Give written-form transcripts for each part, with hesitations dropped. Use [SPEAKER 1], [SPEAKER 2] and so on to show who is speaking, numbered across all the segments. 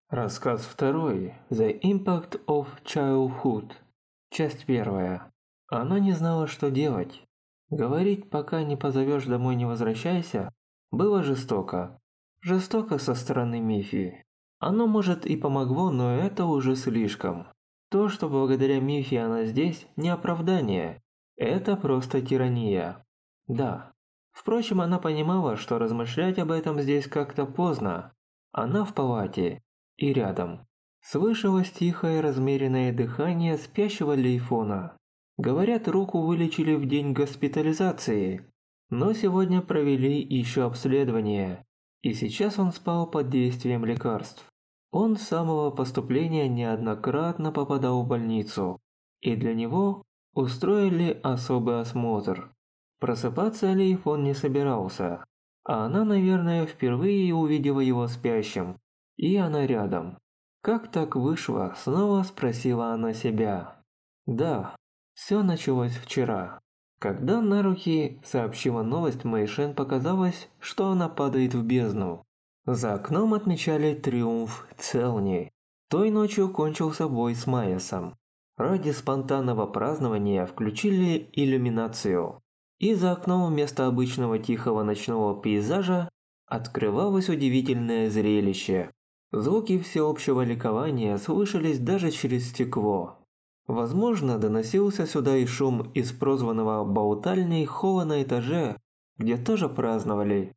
[SPEAKER 1] Рассказ второй. The Impact of Childhood. Часть первая. Она не знала, что делать. Говорить, пока не позовешь домой, не возвращайся, было жестоко. Жестоко со стороны Мифи. Оно, может, и помогло, но это уже слишком. То, что благодаря Мифи она здесь, не оправдание. Это просто тирания. Да. Впрочем, она понимала, что размышлять об этом здесь как-то поздно. Она в палате. И рядом. Слышалось тихое размеренное дыхание спящего Лейфона. Говорят, руку вылечили в день госпитализации, но сегодня провели еще обследование, и сейчас он спал под действием лекарств. Он с самого поступления неоднократно попадал в больницу, и для него устроили особый осмотр. Просыпаться Лейфон не собирался, а она, наверное, впервые увидела его спящим. И она рядом. Как так вышло, снова спросила она себя. Да, все началось вчера. Когда Наруки сообщила новость, Мэйшен показалось, что она падает в бездну. За окном отмечали триумф Целни. Той ночью кончился бой с Майясом. Ради спонтанного празднования включили иллюминацию. И за окном вместо обычного тихого ночного пейзажа открывалось удивительное зрелище. Звуки всеобщего ликования слышались даже через стекло. Возможно, доносился сюда и шум из прозванного болтальней холла на этаже, где тоже праздновали.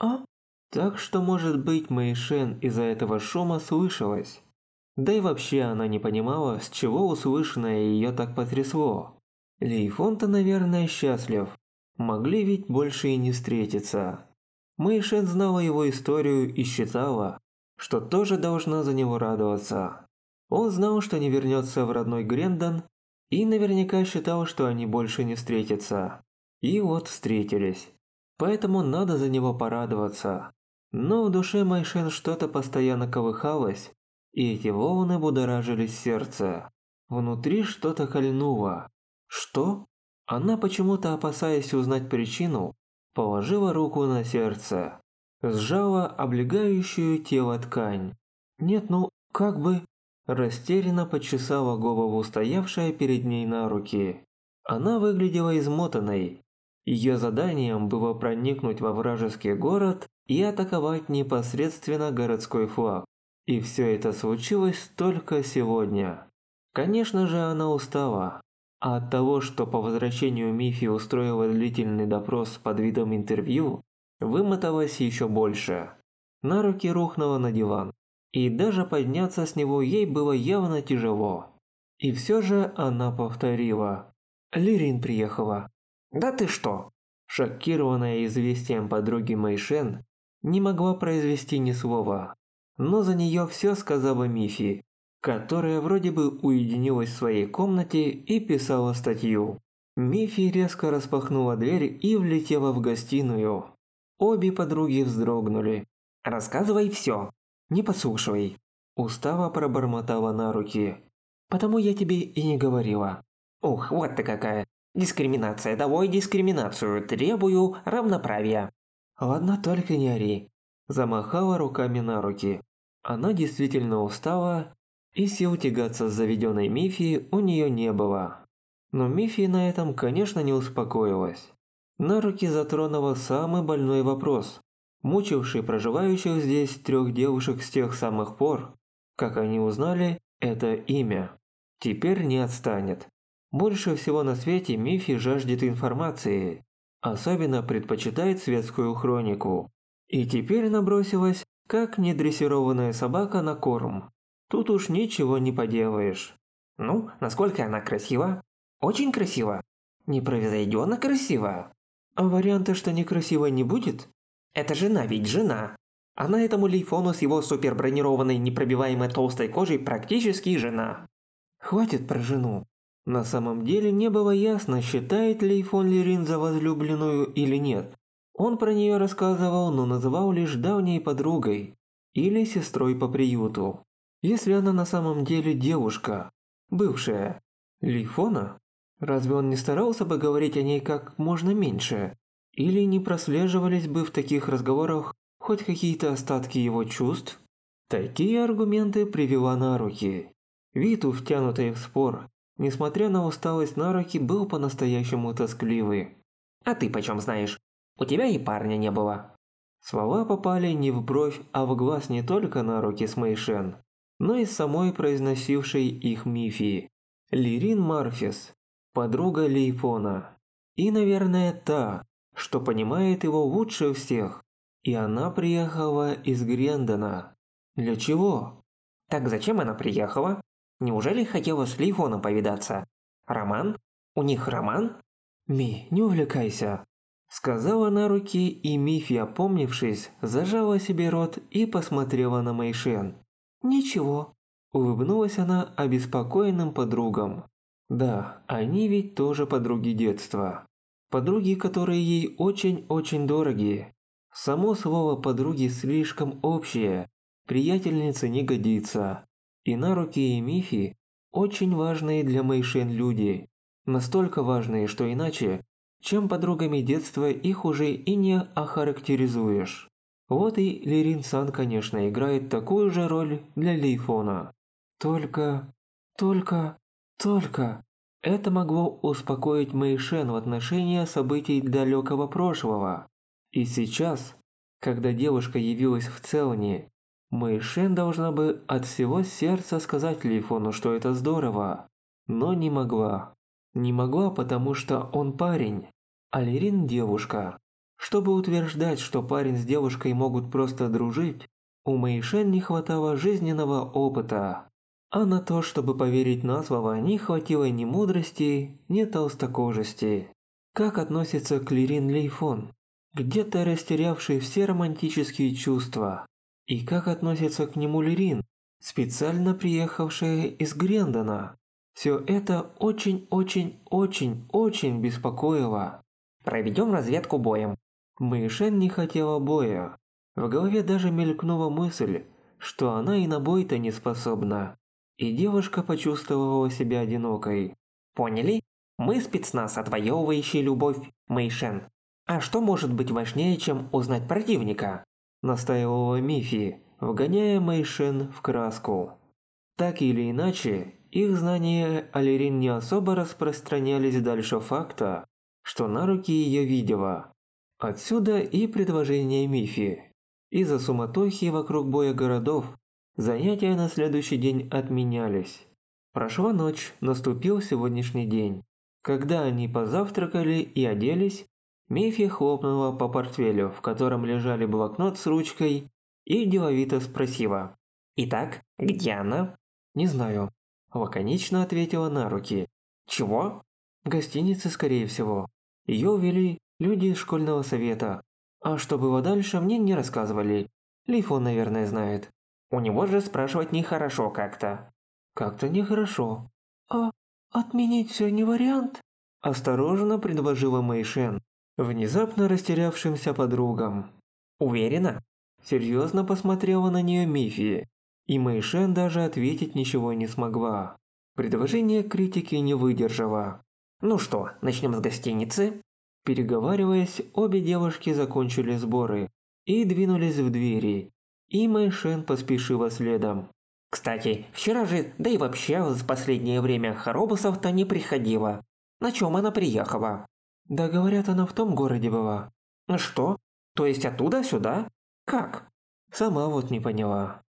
[SPEAKER 1] Так что, может быть, Мэйшен из-за этого шума слышалась. Да и вообще она не понимала, с чего услышанное ее так потрясло. Лейфон-то, наверное, счастлив. Могли ведь больше и не встретиться. Мэйшен знала его историю и считала, что тоже должна за него радоваться. Он знал, что не вернется в родной Грендон, и наверняка считал, что они больше не встретятся. И вот встретились. Поэтому надо за него порадоваться. Но в душе Мэйшен что-то постоянно колыхалось, и эти волны будоражили сердце. Внутри что-то кольнуло. Что? Она, почему-то опасаясь узнать причину, положила руку на сердце. Сжала облегающую тело ткань. Нет, ну, как бы... Растерянно почесала голову стоявшая перед ней на руки. Она выглядела измотанной. Ее заданием было проникнуть во вражеский город и атаковать непосредственно городской флаг. И все это случилось только сегодня. Конечно же, она устала. А от того, что по возвращению Мифи устроила длительный допрос под видом интервью, вымоталась еще больше. На руки рухнула на диван, и даже подняться с него ей было явно тяжело. И все же она повторила. Лирин приехала. «Да ты что?» Шокированная известием подруги Мэйшен, не могла произвести ни слова. Но за нее все сказала Мифи, которая вроде бы уединилась в своей комнате и писала статью. Мифи резко распахнула дверь и влетела в гостиную. Обе подруги вздрогнули. «Рассказывай все, не подслушивай», – устало пробормотала на руки. «Потому я тебе и не говорила». «Ух, вот ты какая! Дискриминация, давай дискриминацию, требую равноправия». «Ладно, только не ори», – замахала руками на руки. Она действительно устала, и сил тягаться с заведенной Мифи у нее не было. Но Мифи на этом, конечно, не успокоилась. На руки затронула самый больной вопрос, мучивший проживающих здесь 3 девушек с тех самых пор, как они узнали это имя. Теперь не отстанет. Больше всего на свете Мифи жаждет информации, особенно предпочитает светскую хронику. И теперь набросилась, как недрессированная собака на корм. Тут уж ничего не поделаешь. Ну, насколько она красива? Очень красива. Непревзойденно красива. А варианта, что некрасивой не будет? Это жена, ведь жена. Она этому Лейфону с его супербронированной непробиваемой толстой кожей практически жена. Хватит про жену. На самом деле не было ясно, считает Лейфон Лирин за возлюбленную или нет. Он про нее рассказывал, но называл лишь давней подругой или сестрой по приюту. Если она на самом деле девушка, бывшая Лейфона, разве он не старался бы говорить о ней как можно меньше? Или не прослеживались бы в таких разговорах хоть какие-то остатки его чувств? Такие аргументы привела Наруки. Вид у втянутой в спор, несмотря на усталость Наруки, был по-настоящему тоскливый.
[SPEAKER 2] «А ты почем знаешь? У тебя и парня не было».
[SPEAKER 1] Слова попали не в бровь, а в глаз не только Наруки с Мэйшен, но и самой произносившей их Мифии. Лирин Марфис, подруга Лейфона. И, наверное, та, что понимает его лучше всех. И она приехала из Грендона. Для чего?
[SPEAKER 2] Так зачем она приехала? Неужели хотела с Лейфоном повидаться? Роман? У них роман?
[SPEAKER 1] Ми, не увлекайся. Сказала Наруки, и Мифи, опомнившись, зажала себе рот и посмотрела на Мэйшен. «Ничего», – улыбнулась она обеспокоенным подругам. Да, они ведь тоже подруги детства. Подруги, которые ей очень-очень дороги. Само слово «подруги» слишком общее, приятельница не годится. И Наруки и Мифи – очень важные для Мэйшен люди. Настолько важные, что иначе, чем подругами детства, их уже и не охарактеризуешь. Вот и Лирин-сан, конечно, играет такую же роль для Лейфона. Только... Это могло успокоить Мэйшен в отношении событий далекого прошлого. И сейчас, когда девушка явилась в Целне, Мэйшен должна бы от всего сердца сказать Лейфону, что это здорово, но не могла. Не могла, потому что он парень, а Лирин девушка. Чтобы утверждать, что парень с девушкой могут просто дружить, у Мэйшен не хватало жизненного опыта. А на то, чтобы поверить на слово, не хватило ни мудрости, ни толстокожести. Как относится к Лирин Лейфон, где-то растерявший все романтические чувства? И как относится к нему Лирин, специально приехавшая из Грендона? Все это очень-очень-очень-очень беспокоило.
[SPEAKER 2] «Проведем разведку боем».
[SPEAKER 1] Мэйшен не хотела боя. В голове даже мелькнула мысль, что она и на бой-то не способна. И девушка почувствовала себя одинокой.
[SPEAKER 2] «Поняли? Мы спецназ, отвоевывающий любовь, Мэйшен. А что может быть важнее, чем узнать противника?»
[SPEAKER 1] Настаивала Мифи, вгоняя Мэйшен в краску. Так или иначе, их знания о Лирин не особо распространялись дальше факта, что Наруки ее видела. Отсюда и предложение Мифи. Из-за суматохи вокруг боя городов, занятия на следующий день отменялись. Прошла ночь, наступил сегодняшний день. Когда они позавтракали и оделись, Мифи хлопнула по портфелю, в котором лежали блокнот с ручкой, и деловито спросила.
[SPEAKER 2] «Итак, где она?»
[SPEAKER 1] «Не знаю», – лаконично ответила Наруки.
[SPEAKER 2] «Чего?»
[SPEAKER 1] «В гостинице, скорее всего. Ее увели люди из школьного совета. А что было дальше, мне не рассказывали. Лейфон, наверное, знает».
[SPEAKER 2] «У него же спрашивать нехорошо как-то».
[SPEAKER 1] «Как-то нехорошо». «А отменить все не вариант?» – осторожно предложила Мэйшен, внезапно растерявшимся подругам.
[SPEAKER 2] «Уверена?»
[SPEAKER 1] Серьезно посмотрела на нее Мифи, и Мэйшен даже ответить ничего не смогла. Предложение критики не выдержало.
[SPEAKER 2] «Ну что, начнем с гостиницы?»
[SPEAKER 1] Переговариваясь, обе девушки закончили сборы и двинулись в двери, и Мэйшен поспешила следом.
[SPEAKER 2] «Кстати, вчера же, да и вообще в последнее время Харобусов-то не приходила. На чем она приехала?»
[SPEAKER 1] «Да говорят, она в том городе была».
[SPEAKER 2] «Что? То есть оттуда сюда? Как?»
[SPEAKER 1] Сама вот не поняла.